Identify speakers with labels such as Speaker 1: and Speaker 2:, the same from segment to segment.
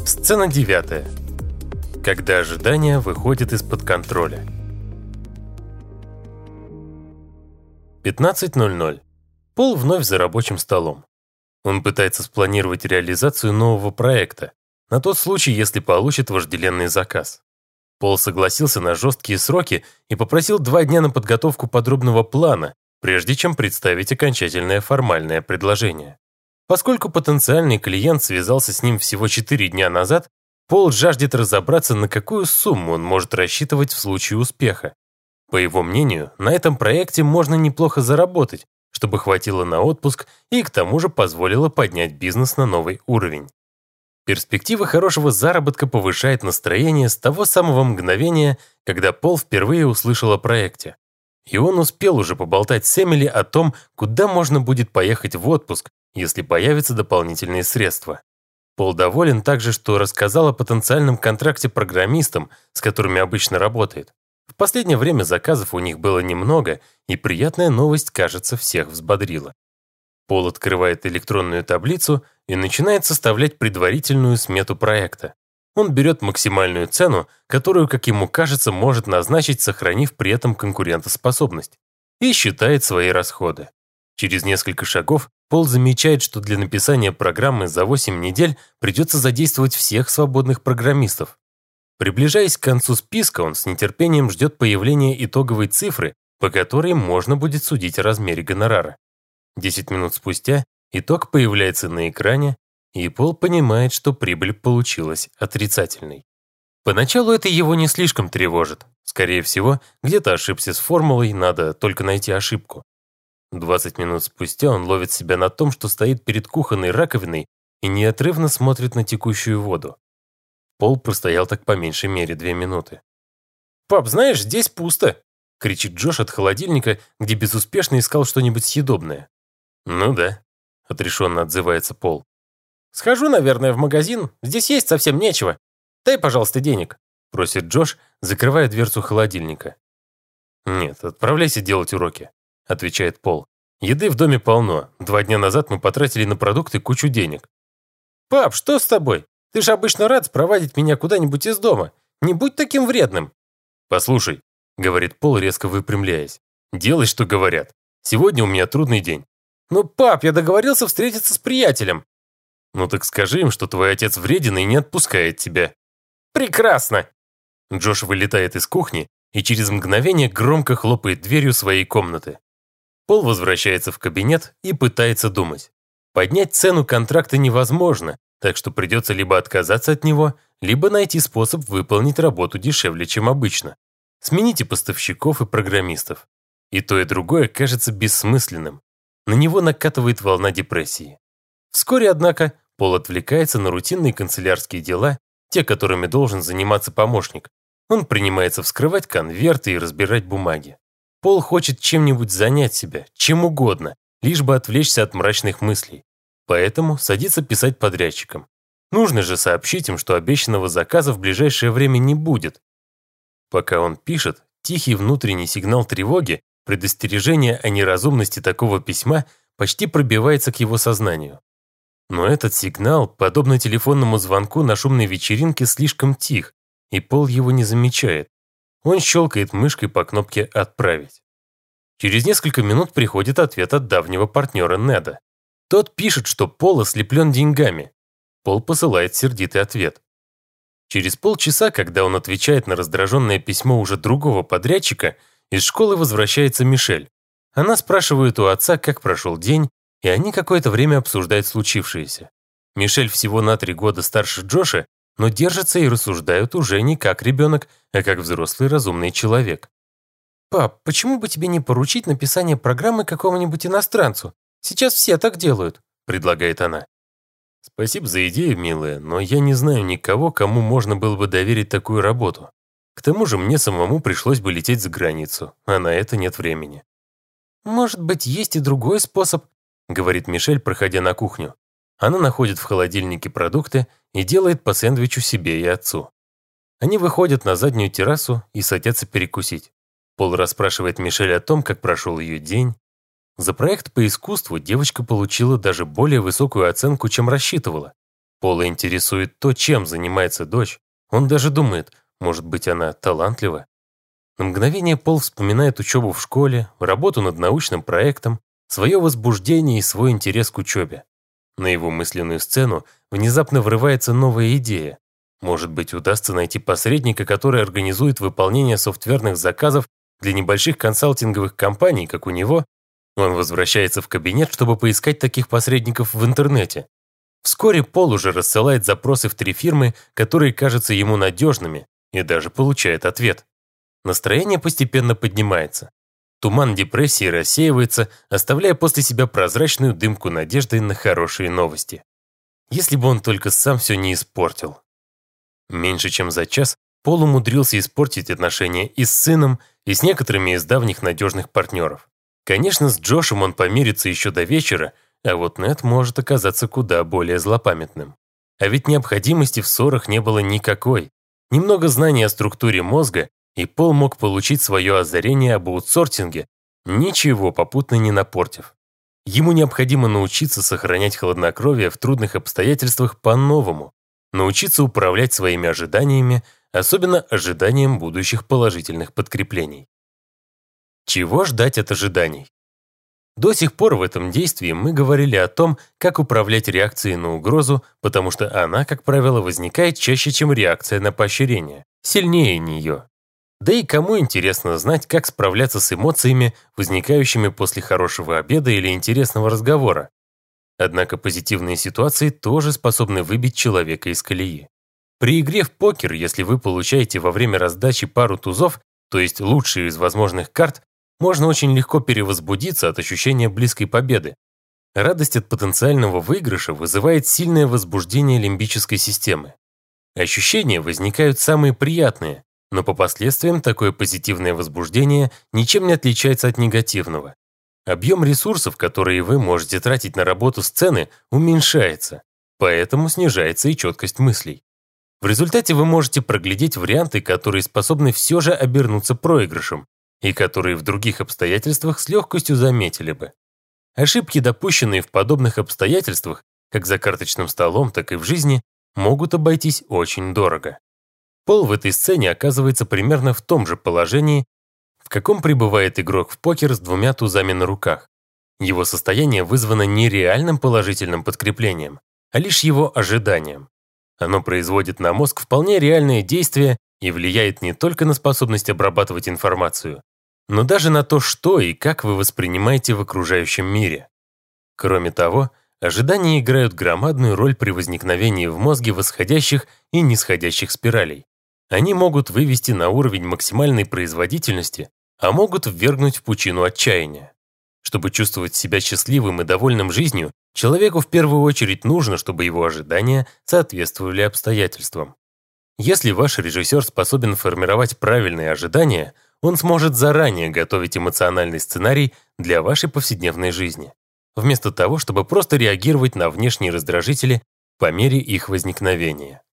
Speaker 1: Сцена 9. Когда ожидание выходит из-под контроля. 15:00. Пол вновь за рабочим столом. Он пытается спланировать реализацию нового проекта, на тот случай, если получит вожделенный заказ. Пол согласился на жесткие сроки и попросил 2 дня на подготовку подробного плана, прежде чем представить окончательное формальное предложение. Поскольку потенциальный клиент связался с ним всего 4 дня назад, Пол жаждет разобраться, на какую сумму он может рассчитывать в случае успеха. По его мнению, на этом проекте можно неплохо заработать, чтобы хватило на отпуск и к тому же позволило поднять бизнес на новый уровень. Перспектива хорошего заработка повышает настроение с того самого мгновения, когда Пол впервые услышал о проекте. И он успел уже поболтать с Эмили о том, куда можно будет поехать в отпуск, если появятся дополнительные средства. Пол доволен также, что рассказал о потенциальном контракте программистам, с которыми обычно работает. В последнее время заказов у них было немного, и приятная новость, кажется, всех взбодрила. Пол открывает электронную таблицу и начинает составлять предварительную смету проекта. Он берет максимальную цену, которую, как ему кажется, может назначить, сохранив при этом конкурентоспособность, и считает свои расходы. Через несколько шагов Пол замечает, что для написания программы за 8 недель придется задействовать всех свободных программистов. Приближаясь к концу списка, он с нетерпением ждет появления итоговой цифры, по которой можно будет судить о размере гонорара. 10 минут спустя итог появляется на экране, и Пол понимает, что прибыль получилась отрицательной. Поначалу это его не слишком тревожит. Скорее всего, где-то ошибся с формулой, надо только найти ошибку. 20 минут спустя он ловит себя на том, что стоит перед кухонной раковиной и неотрывно смотрит на текущую воду. Пол простоял так по меньшей мере 2 минуты. «Пап, знаешь, здесь пусто!» — кричит Джош от холодильника, где безуспешно искал что-нибудь съедобное. «Ну да», — отрешенно отзывается Пол. «Схожу, наверное, в магазин. Здесь есть совсем нечего. Дай, пожалуйста, денег», — просит Джош, закрывая дверцу холодильника. «Нет, отправляйся делать уроки», — отвечает Пол. «Еды в доме полно. 2 дня назад мы потратили на продукты кучу денег». «Пап, что с тобой? Ты же обычно рад спровадить меня куда-нибудь из дома. Не будь таким вредным». «Послушай», — говорит Пол, резко выпрямляясь. «Делай, что говорят. Сегодня у меня трудный день».
Speaker 2: «Ну, пап, я договорился встретиться с приятелем».
Speaker 1: «Ну так скажи им, что твой отец вреден и не отпускает тебя».
Speaker 2: «Прекрасно!»
Speaker 1: Джош вылетает из кухни и через мгновение громко хлопает дверью своей комнаты. Пол возвращается в кабинет и пытается думать. Поднять цену контракта невозможно, так что придется либо отказаться от него, либо найти способ выполнить работу дешевле, чем обычно. Смените поставщиков и программистов. И то, и другое кажется бессмысленным. На него накатывает волна депрессии. Вскоре, однако, Пол отвлекается на рутинные канцелярские дела, те, которыми должен заниматься помощник. Он принимается вскрывать конверты и разбирать бумаги. Пол хочет чем-нибудь занять себя, чем угодно, лишь бы отвлечься от мрачных мыслей. Поэтому садится писать подрядчикам. Нужно же сообщить им, что обещанного заказа в ближайшее время не будет. Пока он пишет, тихий внутренний сигнал тревоги, предостережение о неразумности такого письма, почти пробивается к его сознанию. Но этот сигнал, подобно телефонному звонку на шумной вечеринке, слишком тих, и Пол его не замечает. Он щелкает мышкой по кнопке «Отправить». Через несколько минут приходит ответ от давнего партнера Неда. Тот пишет, что Пол ослеплен деньгами. Пол посылает сердитый ответ. Через полчаса, когда он отвечает на раздраженное письмо уже другого подрядчика, из школы возвращается Мишель. Она спрашивает у отца, как прошел день, и они какое-то время обсуждают случившееся. Мишель всего на 3 года старше Джоша, но держатся и рассуждают уже не как ребенок, а как взрослый разумный человек.
Speaker 2: «Пап, почему бы тебе не поручить написание программы какому-нибудь иностранцу? Сейчас все так делают», — предлагает она.
Speaker 1: «Спасибо за идею, милая, но я не знаю никого, кому можно было бы доверить такую работу. К тому же мне самому пришлось бы лететь за границу, а на это нет времени».
Speaker 2: «Может быть, есть и другой способ», — говорит Мишель, проходя на кухню.
Speaker 1: Она находит в холодильнике продукты и делает по сэндвичу себе и отцу. Они выходят на заднюю террасу и садятся перекусить. Пол расспрашивает Мишель о том, как прошел ее день. За проект по искусству девочка получила даже более высокую оценку, чем рассчитывала. Пола интересует то, чем занимается дочь. Он даже думает, может быть, она талантлива. На мгновение Пол вспоминает учебу в школе, работу над научным проектом, свое возбуждение и свой интерес к учебе. На его мысленную сцену внезапно врывается новая идея. Может быть, удастся найти посредника, который организует выполнение софтверных заказов для небольших консалтинговых компаний, как у него. Он возвращается в кабинет, чтобы поискать таких посредников в интернете. Вскоре Пол уже рассылает запросы в 3 фирмы, которые кажутся ему надежными, и даже получает ответ. Настроение постепенно поднимается. Туман депрессии рассеивается, оставляя после себя прозрачную дымку надежды на хорошие новости. Если бы он только сам все не испортил. Меньше чем за час Пол умудрился испортить отношения и с сыном, и с некоторыми из давних надежных партнеров. Конечно, с Джошем он помирится еще до вечера, а вот Нед может оказаться куда более злопамятным. А ведь необходимости в ссорах не было никакой. Немного знаний о структуре мозга, и Пол мог получить свое озарение об аутсортинге, ничего попутно не напортив. Ему необходимо научиться сохранять хладнокровие в трудных обстоятельствах по-новому, научиться управлять своими ожиданиями, особенно ожиданием будущих положительных подкреплений. Чего ждать от ожиданий? До сих пор в этом действии мы говорили о том, как управлять реакцией на угрозу, потому что она, как правило, возникает чаще, чем реакция на поощрение, сильнее нее. Да и кому интересно знать, как справляться с эмоциями, возникающими после хорошего обеда или интересного разговора? Однако позитивные ситуации тоже способны выбить человека из колеи. При игре в покер, если вы получаете во время раздачи пару тузов, то есть лучшие из возможных карт, можно очень легко перевозбудиться от ощущения близкой победы. Радость от потенциального выигрыша вызывает сильное возбуждение лимбической системы. Ощущения возникают самые приятные, но по последствиям такое позитивное возбуждение ничем не отличается от негативного. Объем ресурсов, которые вы можете тратить на работу сцены, уменьшается, поэтому снижается и четкость мыслей. В результате вы можете проглядеть варианты, которые способны все же обернуться проигрышем, и которые в других обстоятельствах с легкостью заметили бы. Ошибки, допущенные в подобных обстоятельствах, как за карточным столом, так и в жизни, могут обойтись очень дорого. Пол в этой сцене оказывается примерно в том же положении, в каком пребывает игрок в покер с 2 тузами на руках. Его состояние вызвано не реальным положительным подкреплением, а лишь его ожиданием. Оно производит на мозг вполне реальные действия и влияет не только на способность обрабатывать информацию, но даже на то, что и как вы воспринимаете в окружающем мире. Кроме того, ожидания играют громадную роль при возникновении в мозге восходящих и нисходящих спиралей. Они могут вывести на уровень максимальной производительности, а могут ввергнуть в пучину отчаяния. Чтобы чувствовать себя счастливым и довольным жизнью, человеку в первую очередь нужно, чтобы его ожидания соответствовали обстоятельствам. Если ваш режиссер способен формировать правильные ожидания, он сможет заранее готовить эмоциональный сценарий для вашей повседневной жизни, вместо того, чтобы просто реагировать на внешние раздражители по мере их возникновения.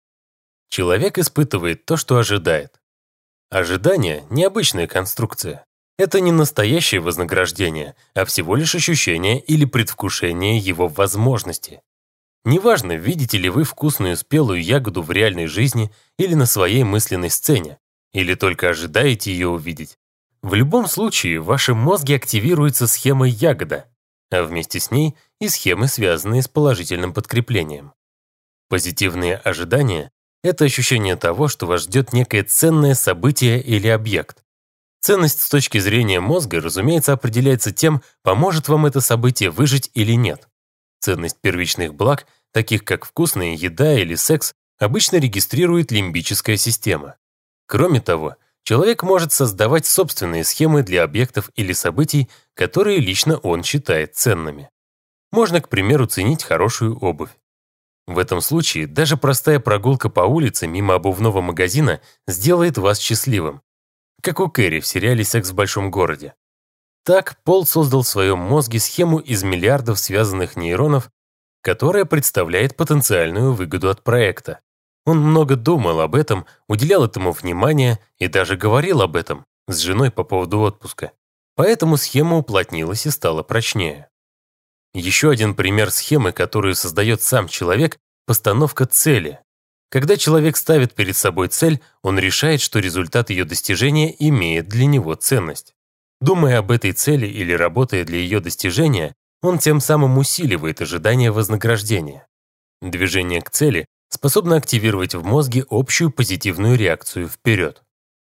Speaker 1: Человек испытывает то, что ожидает. Ожидание – необычная конструкция. Это не настоящее вознаграждение, а всего лишь ощущение или предвкушение его возможности. Неважно, видите ли вы вкусную спелую ягоду в реальной жизни или на своей мысленной сцене, или только ожидаете ее увидеть. В любом случае, в вашем мозге активируется схема ягода, а вместе с ней и схемы, связанные с положительным подкреплением. Позитивные ожидания – это ощущение того, что вас ждет некое ценное событие или объект. Ценность с точки зрения мозга, разумеется, определяется тем, поможет вам это событие выжить или нет. Ценность первичных благ, таких как вкусная еда или секс, обычно регистрирует лимбическая система. Кроме того, человек может создавать собственные схемы для объектов или событий, которые лично он считает ценными. Можно, к примеру, ценить хорошую обувь. В этом случае даже простая прогулка по улице мимо обувного магазина сделает вас счастливым, как у Кэрри в сериале «Секс в большом городе». Так Пол создал в своем мозге схему из миллиардов связанных нейронов, которая представляет потенциальную выгоду от проекта. Он много думал об этом, уделял этому внимание и даже говорил об этом с женой по поводу отпуска. Поэтому схема уплотнилась и стала прочнее. Еще один пример схемы, которую создает сам человек, Постановка цели. Когда человек ставит перед собой цель, он решает, что результат ее достижения имеет для него ценность. Думая об этой цели или работая для ее достижения, он тем самым усиливает ожидание вознаграждения. Движение к цели способно активировать в мозге общую позитивную реакцию вперед.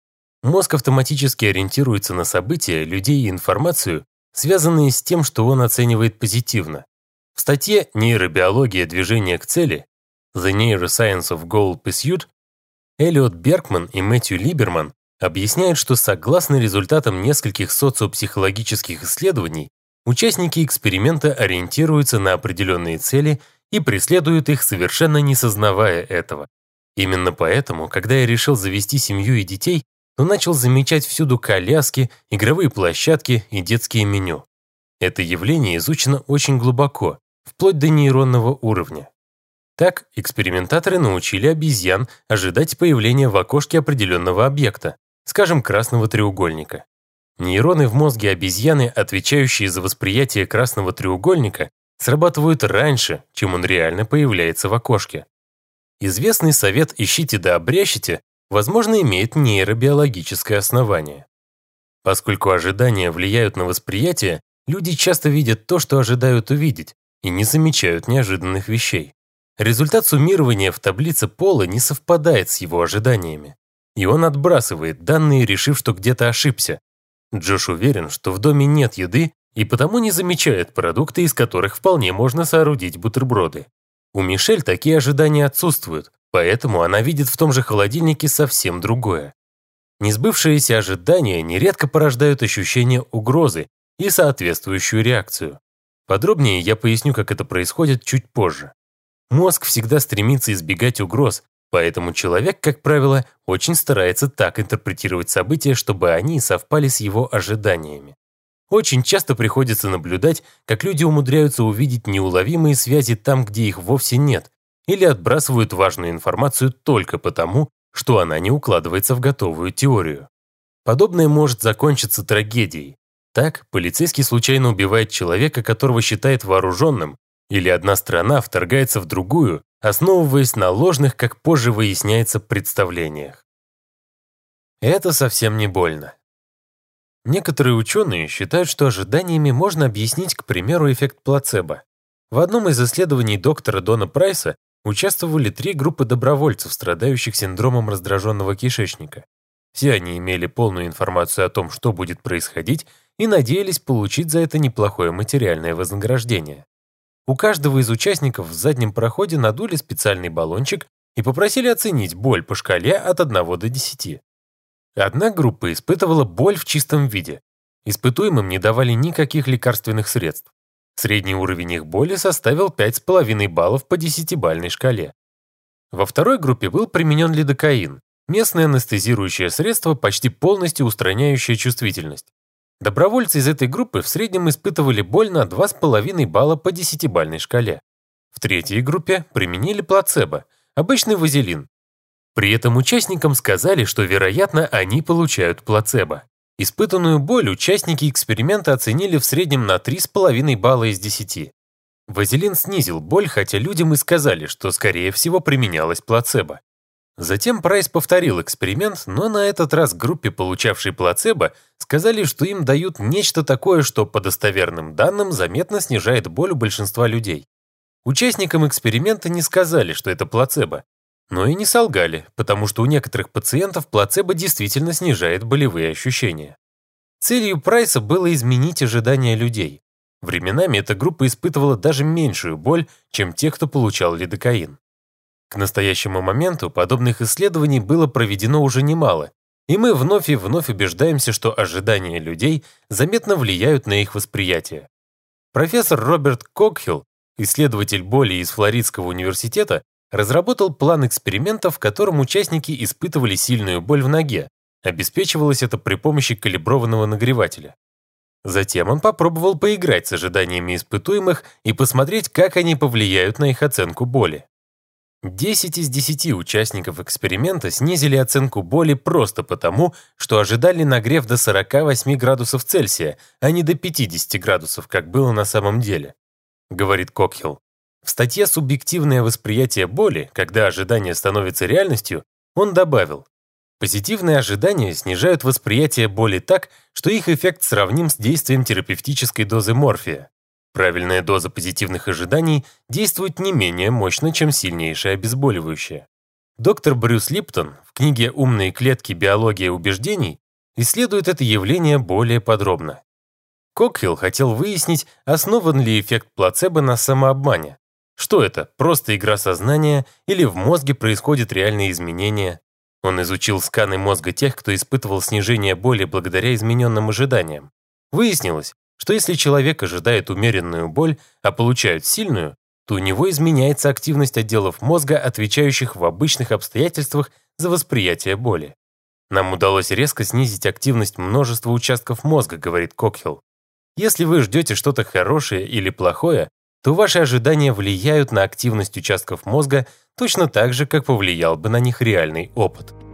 Speaker 1: Мозг автоматически ориентируется на события, людей и информацию, связанные с тем, что он оценивает позитивно. В статье «Нейробиология движения к цели» The Neuroscience of Goal Pursuit Эллиот Беркман и Мэтью Либерман объясняют, что согласно результатам нескольких социопсихологических исследований, участники эксперимента ориентируются на определенные цели и преследуют их, совершенно не сознавая этого. Именно поэтому, когда я решил завести семью и детей, то начал замечать всюду коляски, игровые площадки и детские меню. Это явление изучено очень глубоко, вплоть до нейронного уровня. Так, экспериментаторы научили обезьян ожидать появления в окошке определенного объекта, скажем, красного треугольника. Нейроны в мозге обезьяны, отвечающие за восприятие красного треугольника, срабатывают раньше, чем он реально появляется в окошке. Известный совет «ищите да обрящите» возможно имеет нейробиологическое основание. Поскольку ожидания влияют на восприятие, люди часто видят то, что ожидают увидеть, и не замечают неожиданных вещей. Результат суммирования в таблице Пола не совпадает с его ожиданиями, и он отбрасывает данные, решив, что где-то ошибся. Джош уверен, что в доме нет еды, и потому не замечает продукты, из которых вполне можно соорудить бутерброды. У Мишель такие ожидания отсутствуют, поэтому она видит в том же холодильнике совсем другое. Несбывшиеся ожидания нередко порождают ощущение угрозы и соответствующую реакцию. Подробнее я поясню, как это происходит чуть позже. Мозг всегда стремится избегать угроз, поэтому человек, как правило, очень старается так интерпретировать события, чтобы они совпали с его ожиданиями. Очень часто приходится наблюдать, как люди умудряются увидеть неуловимые связи там, где их вовсе нет, или отбрасывают важную информацию только потому, что она не укладывается в готовую теорию. Подобное может закончиться трагедией. Так, полицейский случайно убивает человека, которого считает вооруженным, или одна страна вторгается в другую, основываясь на ложных, как позже выясняется, представлениях. Это совсем не больно. Некоторые ученые считают, что ожиданиями можно объяснить, к примеру, эффект плацебо. В одном из исследований доктора Дона Прайса участвовали 3 группы добровольцев, страдающих синдромом раздраженного кишечника. Все они имели полную информацию о том, что будет происходить, и надеялись получить за это неплохое материальное вознаграждение. У каждого из участников в заднем проходе надули специальный баллончик и попросили оценить боль по шкале от 1 до 10. Одна группа испытывала боль в чистом виде. Испытуемым не давали никаких лекарственных средств. Средний уровень их боли составил 5,5 баллов по 10-бальной шкале. Во второй группе был применен лидокаин, местное анестезирующее средство, почти полностью устраняющее чувствительность. Добровольцы из этой группы в среднем испытывали боль на 2,5 балла по 10-бальной шкале. В третьей группе применили плацебо, обычный вазелин. При этом участникам сказали, что, вероятно, они получают плацебо. Испытанную боль участники эксперимента оценили в среднем на 3,5 балла из 10. Вазелин снизил боль, хотя людям и сказали, что, скорее всего, применялось плацебо. Затем Прайс повторил эксперимент, но на этот раз группе, получавшей плацебо, сказали, что им дают нечто такое, что, по достоверным данным, заметно снижает боль у большинства людей. Участникам эксперимента не сказали, что это плацебо, но и не солгали, потому что у некоторых пациентов плацебо действительно снижает болевые ощущения. Целью Прайса было изменить ожидания людей. Временами эта группа испытывала даже меньшую боль, чем те, кто получал лидокаин. К настоящему моменту подобных исследований было проведено уже немало, и мы вновь и вновь убеждаемся, что ожидания людей заметно влияют на их восприятие. Профессор Роберт Кокхилл, исследователь боли из Флоридского университета, разработал план эксперимента, в котором участники испытывали сильную боль в ноге. Обеспечивалось это при помощи калиброванного нагревателя. Затем он попробовал поиграть с ожиданиями испытуемых и посмотреть, как они повлияют на их оценку боли. 10 из 10 участников эксперимента снизили оценку боли просто потому, что ожидали нагрев до 48 градусов Цельсия, а не до 50 градусов, как было на самом деле, говорит Кокхилл. В статье «Субъективное восприятие боли, когда ожидание становится реальностью» он добавил: позитивные ожидания снижают восприятие боли так, что их эффект сравним с действием терапевтической дозы морфия. Правильная доза позитивных ожиданий действует не менее мощно, чем сильнейшее обезболивающее. Доктор Брюс Липтон в книге «Умные клетки. Биология убеждений» исследует это явление более подробно. Кокхилл хотел выяснить, основан ли эффект плацебо на самообмане. Что это, просто игра сознания или в мозге происходят реальные изменения? Он изучил сканы мозга тех, кто испытывал снижение боли благодаря измененным ожиданиям. Выяснилось, что если человек ожидает умеренную боль, а получает сильную, то у него изменяется активность отделов мозга, отвечающих в обычных обстоятельствах за восприятие боли. Нам удалось резко снизить активность множества участков мозга, говорит Кокхилл. Если вы ждете что-то хорошее или плохое, то ваши ожидания влияют на активность участков мозга точно так же, как повлиял бы на них реальный опыт.